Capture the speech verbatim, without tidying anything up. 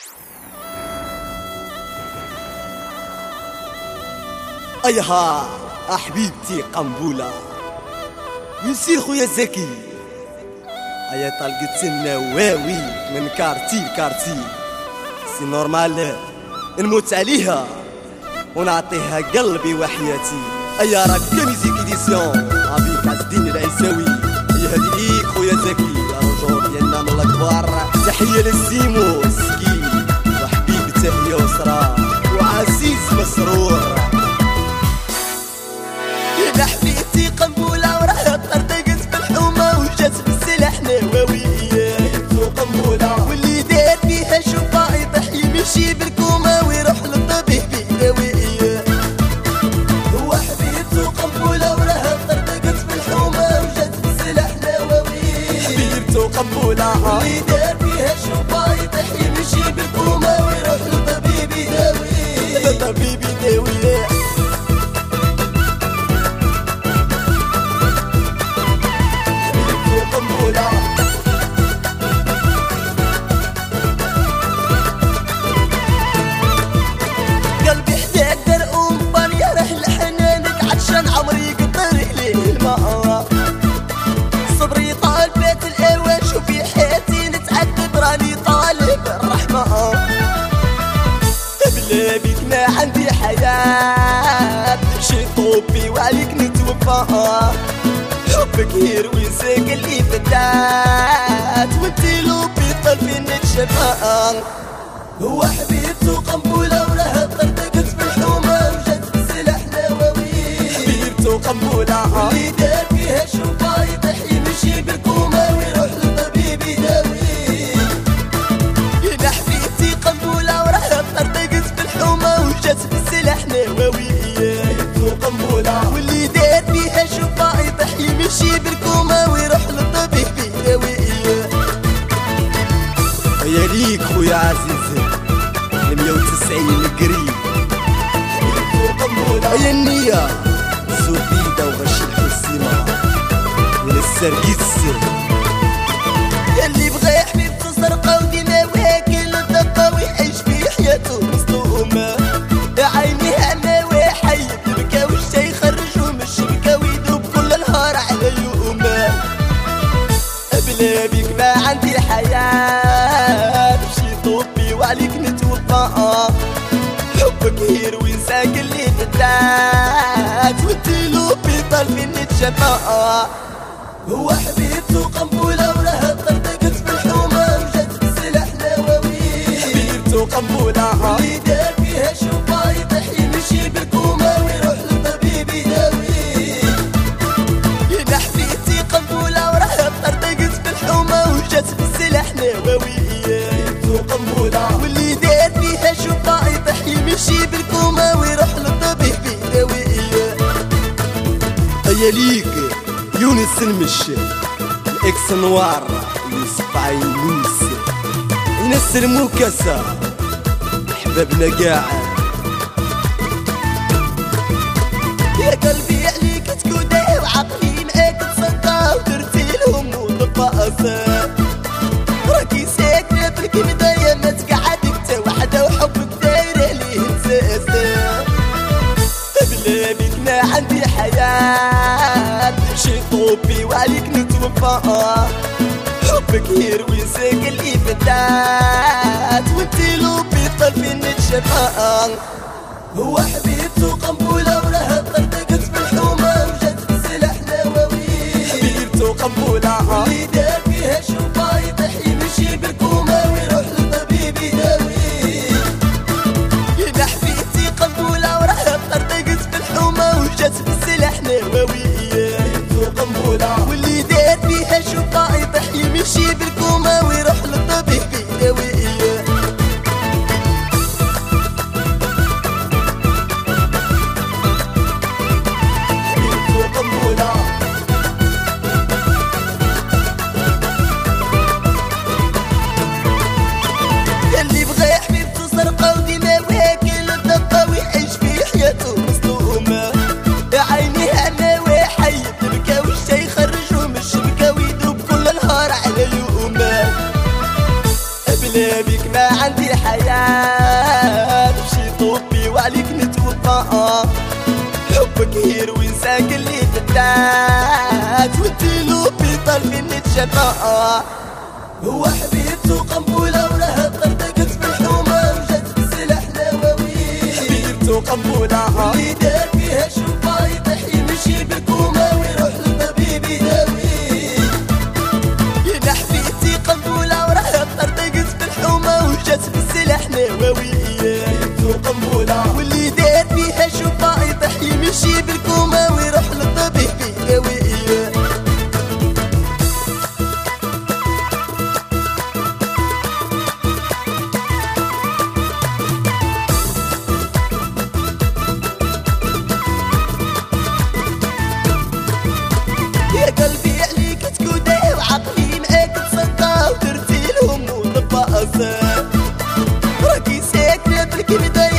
أيها أحبيبتي قنبولة يسير خويا زكي أيا طلقت النواوي من كارتي لكارتي سي نورمال نموت عليها ونعطيها قلبي وحياتي. أيا راك كميزيك إديسيون أبيك عز الدين العيساوي. أيا هادي ليك خويا زكي الرجوع ديالنا من الكبار. تحية للسيمو السكي وحبيبته يسرى وعزيز مسرور. يا حبيبتي قنبولة وراها طردقت بالحومة وجات بالسلاح نواوية قنبولة واللي دار فيها شوفها يطيح يمشي بالكومة ويروح للطبيب بداوية. هو حبيبته قنبولة وراها طردقت بالحومة وجات بالسلاح نواوية. حبيبته قنبولة واللي دار فيها شوفها يطيح يمشي بالكومة ويروح للطبيب بداوية. للطبيب بداوية. قلبي احتاج درقوم بانيا راح لحنانك عطشان عمري قطر ليه الماء. صبري طال بيت الاوان شوفي حياتي نتعذب راني طالب الرحمة. بلا بيك ما عندي حياة شي طوبي وعليك نتوفى. حبك يروي ساق اللي فتات وانتي لوبي طالبين نتشفى. هو حبيبته قنبولة وراها طردقت بالحومة وجات بالسلاح نواوي. حبيبته قنبولة اللي دار فيها شوفها يطيح يمشي بالكومة ويروح للطبيب يداوي. يا حبيبتي قنبولة وراها طردقت بالحومة وجات بالسلاح نواوي. حبيبته قنبولة واللي دار فيها شوفها يطيح يمشي بالكومة ويروح للطبيب يداوي. يا ليك خويا عزيز المية وتسعين القريب. يا النية زبيدة وغش الحسيمة وللسرقيس اللي بغى حبيبته زرقا وديما واكل الدقة ويعيش في حياته مصدومة. عينيها ما وحيد البكا والشا يخرجو من الشبكة ويدوب كل نهار على يومه. بلا بيك ما عندي حياة شي طوبي وعليك نتوفى. حبك يروي ساق اللي بدات وانتي لوبي طالبين نتشفى. هو حبيبته قنبولة وراها طردقت بالحومة وجات بالسلاح نواوي. حبيبته قنبولة واللي دار فيها شوفها يطيح يمشي بالكومة ويروح للطبيب يداوي. يا حبيبتي قنبولة وراها طردقت بالحومة وجات بالسلاح نواوي. حبيبته قنبولة واللي دار فيها شوفها يطيح يمشي بالكومة ويروح للطبيب يداوي. يا ليك يونس المش الاكس نوار يوسف عينوس ناس المكاسة احبابنا قاع. يا قلبي عليك تكودي وعقلي معاك تصدى ودرتي لهم وطفاسة. راكي ساكنة في الكبداية ما تقعدك تا وحدة وحبك دايرة ليه مساسة. بلا بيك ما عندي حياة شي طوبي وعليك نتوفى. حبك يروي ساق اللي بدات وانتي لوبي طالبين نتشفى. هو حبيبته قنبولة وراها طردقت بالحومة وجات بالسلاح نواوي. حبيبته قنبولة واللي دار فيها شوفها يطيح يمشي بالكومة ويروح للطبيب يداوي. يا حبيبتي قنبولة وراها طردقت بالحومة وجات بالسلاح نواوي. حبيبته قنبولة واللي دار فيها شوفها يطيح يمشي بالكومة ويروح للطبيب يداوي. الحياة مشي طوبي وعليك نتوفى حبك هيروين ساق اللي تدات وانتي لوبي طالبين نتشفى هو حبيبته قنبولة وراه طردقت بالحومة وجات بالسلاح نواوي حبيبته قنبولة واللي دار فيها شوفا يطيح يمشي بالكومة ويروح للطبيب يداوي يا حبيبتي قنبولة وراه طردقت بالحومة وجات بالسلاح نواوي حبيبته قنبولة واللي دار فيها شوفا يطيح يمشي بالكومة ويروح للطبيب يداوي يا قلبي عليك تكودي وعقلي معاك تصدى ودرتي لهم وطبقة راكي ساكنة بالكبدة